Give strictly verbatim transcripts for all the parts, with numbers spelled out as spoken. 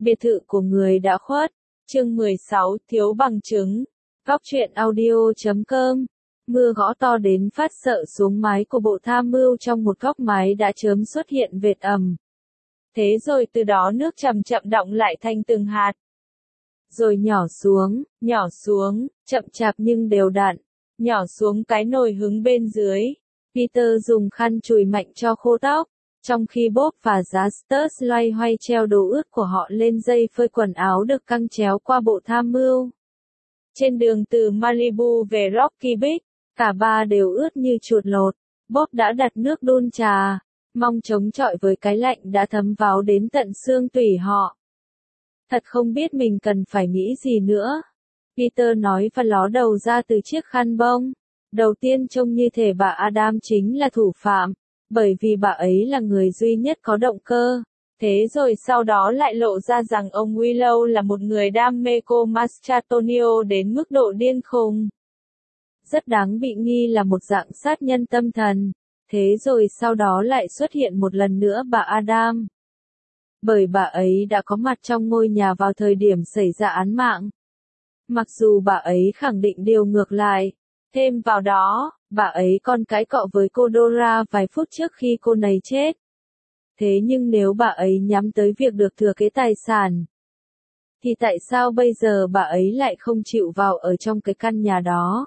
Biệt thự của người đã khuất. Chương mười sáu, thiếu bằng chứng. Góc truyện audio chấm com. Mưa gõ to đến phát sợ xuống mái của bộ tham mưu, trong một góc mái đã chớm xuất hiện vệt ẩm. Thế rồi từ đó nước chậm chậm đọng lại thành từng hạt. Rồi nhỏ xuống, nhỏ xuống, chậm chạp nhưng đều đặn, nhỏ xuống cái nồi hứng bên dưới. Peter dùng khăn chùi mạnh cho khô tóc, trong khi Bob và Justus loay hoay treo đồ ướt của họ lên dây phơi quần áo được căng chéo qua bộ tham mưu. Trên đường từ Malibu về Rocky Beach, cả ba đều ướt như chuột lột. Bob đã đặt nước đun trà, mong chống chọi với cái lạnh đã thấm vào đến tận xương tủy họ. Thật không biết mình cần phải nghĩ gì nữa, Peter nói và ló đầu ra từ chiếc khăn bông. Đầu tiên trông như thể bà Adam chính là thủ phạm, bởi vì bà ấy là người duy nhất có động cơ. Thế rồi sau đó lại lộ ra rằng ông Willow là một người đam mê cô Mastratonio đến mức độ điên khùng. Rất đáng bị nghi là một dạng sát nhân tâm thần. Thế rồi sau đó lại xuất hiện một lần nữa bà Adam. Bởi bà ấy đã có mặt trong ngôi nhà vào thời điểm xảy ra án mạng. Mặc dù bà ấy khẳng định điều ngược lại. Thêm vào đó, bà ấy còn cãi cọ với cô Dora vài phút trước khi cô này chết. Thế nhưng nếu bà ấy nhắm tới việc được thừa kế tài sản, thì tại sao bây giờ bà ấy lại không chịu vào ở trong cái căn nhà đó?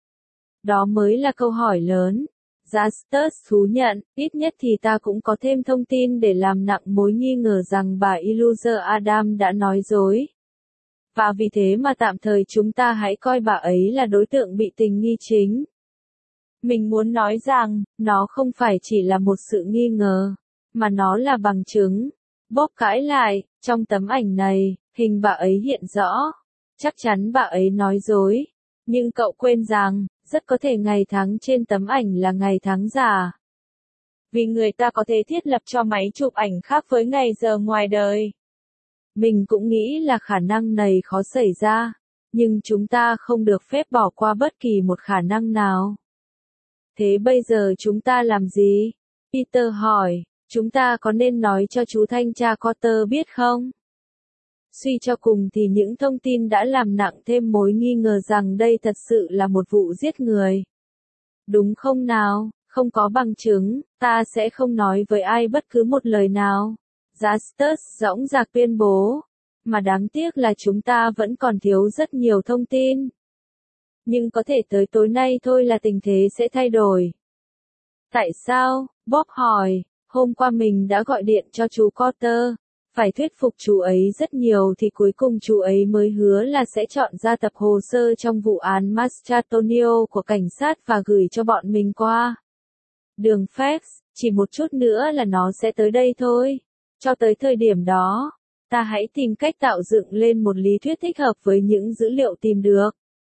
Đó mới là câu hỏi lớn. Justus thú nhận, ít nhất thì ta cũng có thêm thông tin để làm nặng mối nghi ngờ rằng bà Elizur Adam đã nói dối. Và vì thế mà tạm thời chúng ta hãy coi bà ấy là đối tượng bị tình nghi chính. Mình muốn nói rằng, nó không phải chỉ là một sự nghi ngờ, mà nó là bằng chứng. Bob cãi lại, trong tấm ảnh này, hình bà ấy hiện rõ. Chắc chắn bà ấy nói dối. Nhưng cậu quên rằng, rất có thể ngày tháng trên tấm ảnh là ngày tháng giả. Vì người ta có thể thiết lập cho máy chụp ảnh khác với ngày giờ ngoài đời. Mình cũng nghĩ là khả năng này khó xảy ra, nhưng chúng ta không được phép bỏ qua bất kỳ một khả năng nào. Thế bây giờ chúng ta làm gì? Peter hỏi, chúng ta có nên nói cho chú thanh tra Carter biết không? Suy cho cùng thì những thông tin đã làm nặng thêm mối nghi ngờ rằng đây thật sự là một vụ giết người. Đúng không nào? Không có bằng chứng, ta sẽ không nói với ai bất cứ một lời nào. Justus dõng dạc tuyên bố. Mà đáng tiếc là chúng ta vẫn còn thiếu rất nhiều thông tin. Nhưng có thể tới tối nay thôi là tình thế sẽ thay đổi. Tại sao? Bob hỏi. Hôm qua mình đã gọi điện cho chú Carter. Phải thuyết phục chú ấy rất nhiều thì cuối cùng chú ấy mới hứa là sẽ chọn ra tập hồ sơ trong vụ án Mastratonio của cảnh sát và gửi cho bọn mình qua đường fax. Chỉ một chút nữa là nó sẽ tới đây thôi. Cho tới thời điểm đó, ta hãy tìm cách tạo dựng lên một lý thuyết thích hợp với những dữ liệu tìm được.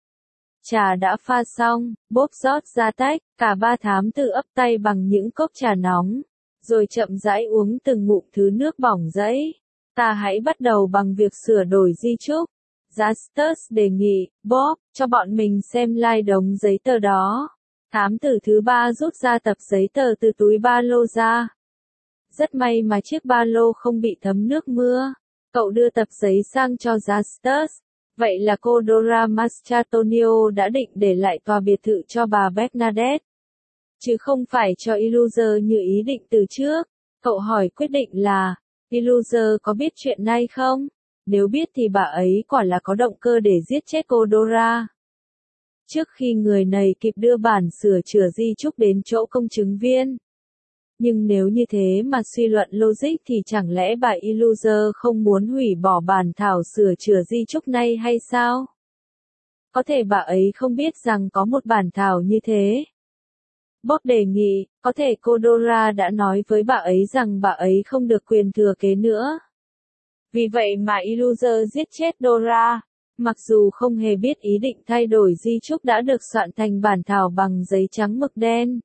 Trà đã pha xong, Bob rót ra tách, cả ba thám tử ấp tay bằng những cốc trà nóng, rồi chậm rãi uống từng ngụm thứ nước bỏng rẫy. Ta hãy bắt đầu bằng việc sửa đổi di chúc. Justus đề nghị, Bob, cho bọn mình xem lai đống giấy tờ đó. Thám tử thứ ba rút ra tập giấy tờ từ túi ba lô ra. Rất may mà chiếc ba lô không bị thấm nước mưa. Cậu đưa tập giấy sang cho Justus. Vậy là cô Dora Mastratonio đã định để lại tòa biệt thự cho bà Bernadette, chứ không phải cho Elizur như ý định từ trước. Cậu hỏi quyết định là, Elizur có biết chuyện này không? Nếu biết thì bà ấy quả là có động cơ để giết chết cô Dora. Trước khi người này kịp đưa bản sửa chữa di chúc đến chỗ công chứng viên. Nhưng nếu như thế mà suy luận logic thì chẳng lẽ bà Elizur không muốn hủy bỏ bản thảo sửa chữa di chúc này hay sao? Có thể bà ấy không biết rằng có một bản thảo như thế. Bob đề nghị, có thể cô Dora đã nói với bà ấy rằng bà ấy không được quyền thừa kế nữa. Vì vậy mà Elizur giết chết Dora, mặc dù không hề biết ý định thay đổi di chúc đã được soạn thành bản thảo bằng giấy trắng mực đen.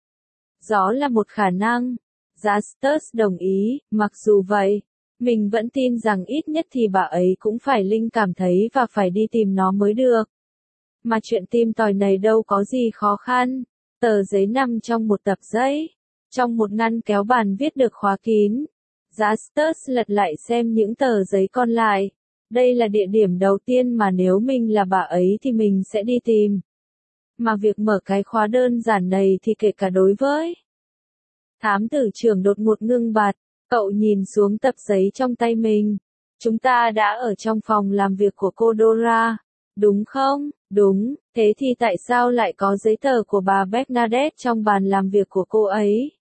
Đó là một khả năng. Justus đồng ý, mặc dù vậy, mình vẫn tin rằng ít nhất thì bà ấy cũng phải linh cảm thấy và phải đi tìm nó mới được. Mà chuyện tìm tòi này đâu có gì khó khăn. Tờ giấy nằm trong một tập giấy, trong một ngăn kéo bàn viết được khóa kín. Justus lật lại xem những tờ giấy còn lại. Đây là địa điểm đầu tiên mà nếu mình là bà ấy thì mình sẽ đi tìm. Mà việc mở cái khóa đơn giản này thì kể cả đối với. Thám tử trưởng đột ngột ngưng bặt, cậu nhìn xuống tập giấy trong tay mình. Chúng ta đã ở trong phòng làm việc của cô Dora, đúng không? Đúng, thế thì tại sao lại có giấy tờ của bà Bernadette trong bàn làm việc của cô ấy?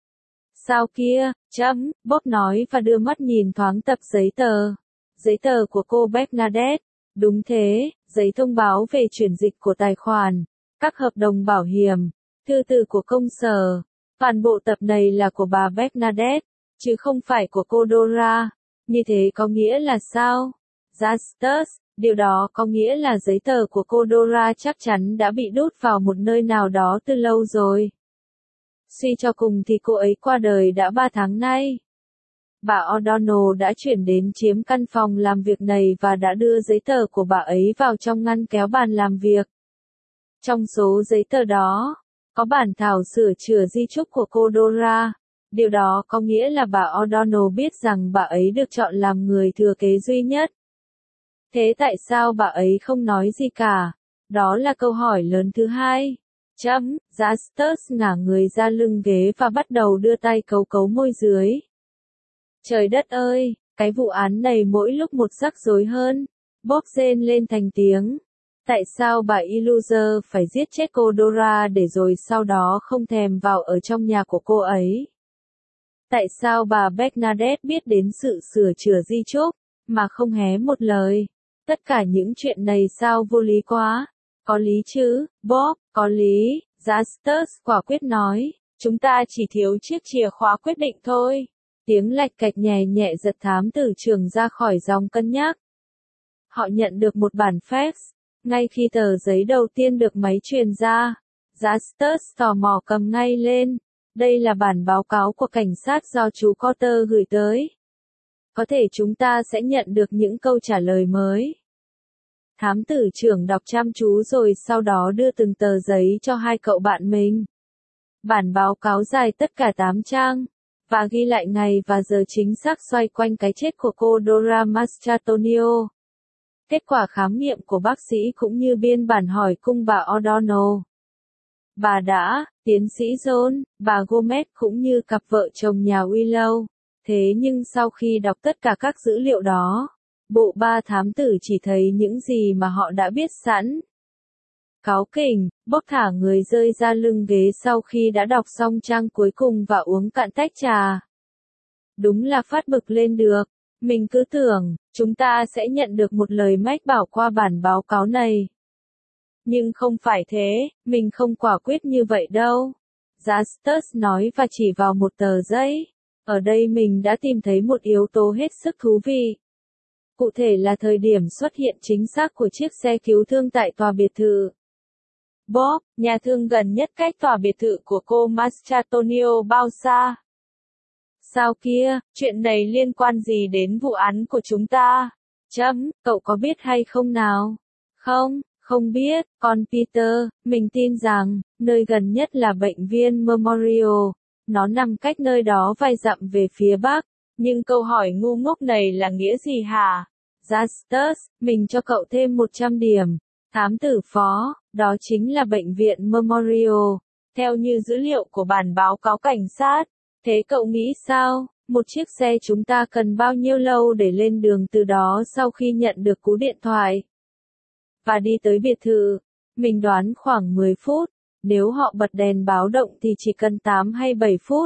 Sao kia, chấm, Bob nói và đưa mắt nhìn thoáng tập giấy tờ. Giấy tờ của cô Bernadette, đúng thế, giấy thông báo về chuyển dịch của tài khoản, các hợp đồng bảo hiểm, thư từ của công sở. Toàn bộ tập này là của bà Bernadette, chứ không phải của cô Dora. Như thế có nghĩa là sao? Justus, điều đó có nghĩa là giấy tờ của cô Dora chắc chắn đã bị đút vào một nơi nào đó từ lâu rồi. Suy cho cùng thì cô ấy qua đời đã ba tháng nay. Bà O'Donnell đã chuyển đến chiếm căn phòng làm việc này và đã đưa giấy tờ của bà ấy vào trong ngăn kéo bàn làm việc. Trong số giấy tờ đó, có bản thảo sửa chữa di chúc của cô Dora. Điều đó có nghĩa là bà O'Donnell biết rằng bà ấy được chọn làm người thừa kế duy nhất. Thế tại sao bà ấy không nói gì cả? Đó là câu hỏi lớn thứ hai. Chấm, Justus ngả người ra lưng ghế và bắt đầu đưa tay cấu cấu môi dưới. Trời đất ơi, cái vụ án này mỗi lúc một rắc rối hơn. Bob rên lên thành tiếng. Tại sao bà Iluzer phải giết chết cô Dora để rồi sau đó không thèm vào ở trong nhà của cô ấy? Tại sao bà Bernadette biết đến sự sửa chữa di chúc, mà không hé một lời? Tất cả những chuyện này sao vô lý quá? Có lý chứ, Bob, có lý, Justus quả quyết nói. Chúng ta chỉ thiếu chiếc chìa khóa quyết định thôi. Tiếng lạch cạch nhẹ nhẹ giật thám tử trưởng ra khỏi dòng cân nhắc. Họ nhận được một bản fax. Ngay khi tờ giấy đầu tiên được máy truyền ra, Justus tò mò cầm ngay lên. Đây là bản báo cáo của cảnh sát do chú Cotter gửi tới. Có thể chúng ta sẽ nhận được những câu trả lời mới. Thám tử trưởng đọc chăm chú rồi sau đó đưa từng tờ giấy cho hai cậu bạn mình. Bản báo cáo dài tất cả tám trang, và ghi lại ngày và giờ chính xác xoay quanh cái chết của cô Dora Mastratorio. Kết quả khám nghiệm của bác sĩ cũng như biên bản hỏi cung bà O'Donnell. Bà đã, tiến sĩ John, bà Gomez cũng như cặp vợ chồng nhà Willow. Thế nhưng sau khi đọc tất cả các dữ liệu đó, bộ ba thám tử chỉ thấy những gì mà họ đã biết sẵn. Cáu kỉnh, Bob thả người rơi ra lưng ghế sau khi đã đọc xong trang cuối cùng và uống cạn tách trà. Đúng là phát bực lên được. Mình cứ tưởng, chúng ta sẽ nhận được một lời mách bảo qua bản báo cáo này. Nhưng không phải thế, mình không quả quyết như vậy đâu. Justus nói và chỉ vào một tờ giấy. Ở đây mình đã tìm thấy một yếu tố hết sức thú vị. Cụ thể là thời điểm xuất hiện chính xác của chiếc xe cứu thương tại tòa biệt thự. Bob, nhà thương gần nhất cách tòa biệt thự của cô Mastratorio bao xa? Sao kia, chuyện này liên quan gì đến vụ án của chúng ta? Chấm, cậu có biết hay không nào? Không, không biết, con Peter, mình tin rằng, nơi gần nhất là bệnh viện Memorial. Nó nằm cách nơi đó vài dặm về phía bắc. Nhưng câu hỏi ngu ngốc này là nghĩa gì hả? Justus, mình cho cậu thêm một trăm điểm. Thám tử phó, đó chính là bệnh viện Memorial. Theo như dữ liệu của bản báo cáo cảnh sát. Thế cậu nghĩ sao? Một chiếc xe chúng ta cần bao nhiêu lâu để lên đường từ đó sau khi nhận được cú điện thoại? Và đi tới biệt thự? Mình đoán khoảng mười phút. Nếu họ bật đèn báo động thì chỉ cần tám hay bảy phút.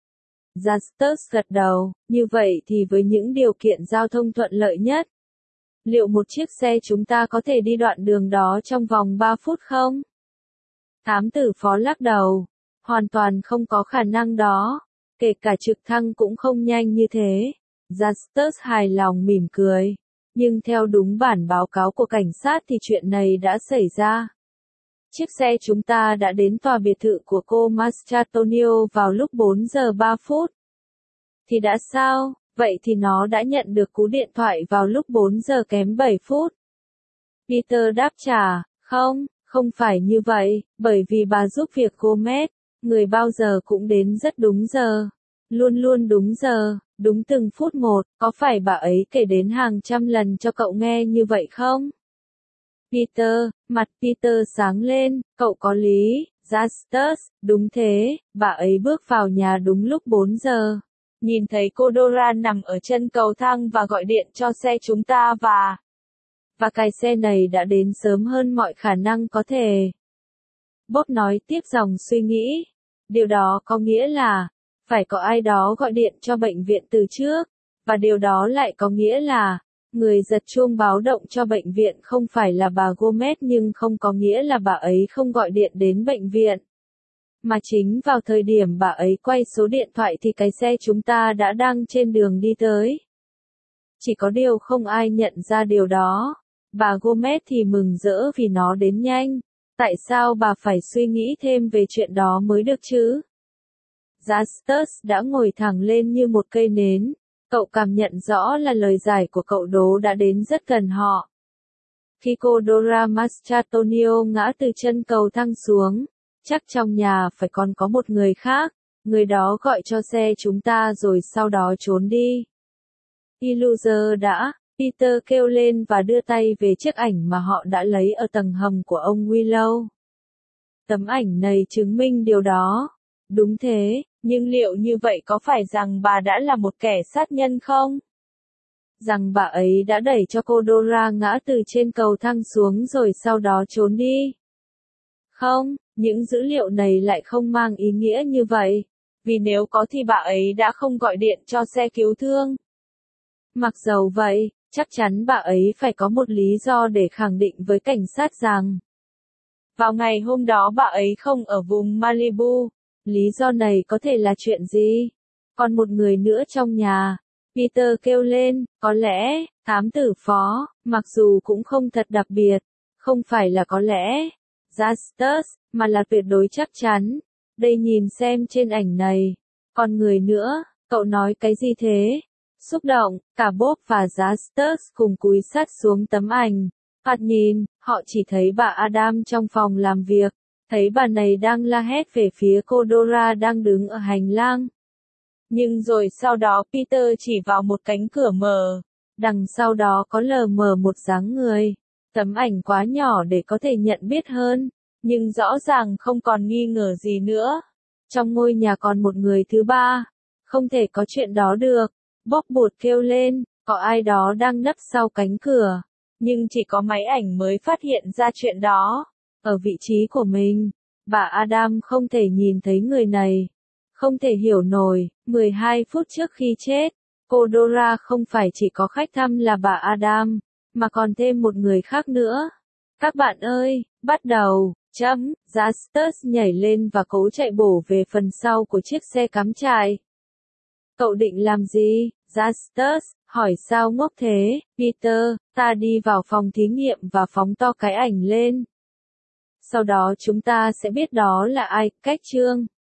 Justus gật đầu, như vậy thì với những điều kiện giao thông thuận lợi nhất, liệu một chiếc xe chúng ta có thể đi đoạn đường đó trong vòng ba phút không? Thám tử phó lắc đầu, hoàn toàn không có khả năng đó, kể cả trực thăng cũng không nhanh như thế. Justus hài lòng mỉm cười, nhưng theo đúng bản báo cáo của cảnh sát thì chuyện này đã xảy ra. Chiếc xe chúng ta đã đến tòa biệt thự của cô Mastratorio vào lúc bốn giờ ba phút. Thì đã sao? Vậy thì nó đã nhận được cú điện thoại vào lúc bốn giờ kém bảy phút. Peter đáp trả, không, không phải như vậy, bởi vì bà giúp việc Gomez, người bao giờ cũng đến rất đúng giờ. Luôn luôn đúng giờ, đúng từng phút một, có phải bà ấy kể đến hàng trăm lần cho cậu nghe như vậy không? Peter, mặt Peter sáng lên, cậu có lý, Justus, đúng thế, bà ấy bước vào nhà đúng lúc bốn giờ. Nhìn thấy cô Dora nằm ở chân cầu thang và gọi điện cho xe chúng ta và... Và cái xe này đã đến sớm hơn mọi khả năng có thể. Bob nói tiếp dòng suy nghĩ. Điều đó có nghĩa là, phải có ai đó gọi điện cho bệnh viện từ trước, và điều đó lại có nghĩa là, người giật chuông báo động cho bệnh viện không phải là bà Gomez nhưng không có nghĩa là bà ấy không gọi điện đến bệnh viện. Mà chính vào thời điểm bà ấy quay số điện thoại thì cái xe chúng ta đã đang trên đường đi tới. Chỉ có điều không ai nhận ra điều đó. Bà Gomez thì mừng rỡ vì nó đến nhanh. Tại sao bà phải suy nghĩ thêm về chuyện đó mới được chứ? Justus đã ngồi thẳng lên như một cây nến. Cậu cảm nhận rõ là lời giải của cậu đố đã đến rất gần họ. Khi cô Dora Mastratonio ngã từ chân cầu thang xuống, chắc trong nhà phải còn có một người khác. Người đó gọi cho xe chúng ta rồi sau đó trốn đi. Iluser đã, Peter kêu lên và đưa tay về chiếc ảnh mà họ đã lấy ở tầng hầm của ông Willow. Tấm ảnh này chứng minh điều đó. Đúng thế, nhưng liệu như vậy có phải rằng bà đã là một kẻ sát nhân không? Rằng bà ấy đã đẩy cho cô Dora ngã từ trên cầu thang xuống rồi sau đó trốn đi? Không, những dữ liệu này lại không mang ý nghĩa như vậy. Vì nếu có thì bà ấy đã không gọi điện cho xe cứu thương. Mặc dầu vậy, chắc chắn bà ấy phải có một lý do để khẳng định với cảnh sát rằng vào ngày hôm đó bà ấy không ở vùng Malibu. Lý do này có thể là chuyện gì? Còn một người nữa trong nhà. Peter kêu lên, có lẽ, thám tử phó, mặc dù cũng không thật đặc biệt. Không phải là có lẽ, Justus, mà là tuyệt đối chắc chắn. Đây nhìn xem trên ảnh này. Còn người nữa, cậu nói cái gì thế? Xúc động, cả Bob và Justus cùng cúi sát xuống tấm ảnh. Thoạt nhìn, họ chỉ thấy bà Adam trong phòng làm việc. Thấy bà này đang la hét về phía cô Dora đang đứng ở hành lang. Nhưng rồi sau đó Peter chỉ vào một cánh cửa mở. Đằng sau đó có lờ mờ một dáng người. Tấm ảnh quá nhỏ để có thể nhận biết hơn. Nhưng rõ ràng không còn nghi ngờ gì nữa. Trong ngôi nhà còn một người thứ ba. Không thể có chuyện đó được. Bob bụt kêu lên, có ai đó đang nấp sau cánh cửa. Nhưng chỉ có máy ảnh mới phát hiện ra chuyện đó. Ở vị trí của mình, bà Adam không thể nhìn thấy người này. Không thể hiểu nổi, mười hai phút trước khi chết, cô Dora không phải chỉ có khách thăm là bà Adam, mà còn thêm một người khác nữa. Các bạn ơi, bắt đầu, chấm, Justus nhảy lên và cố chạy bổ về phần sau của chiếc xe cắm trại. Cậu định làm gì, Justus? Hỏi sao ngốc thế, Peter, ta đi vào phòng thí nghiệm và phóng to cái ảnh lên. Sau đó chúng ta sẽ biết đó là ai, cách chương.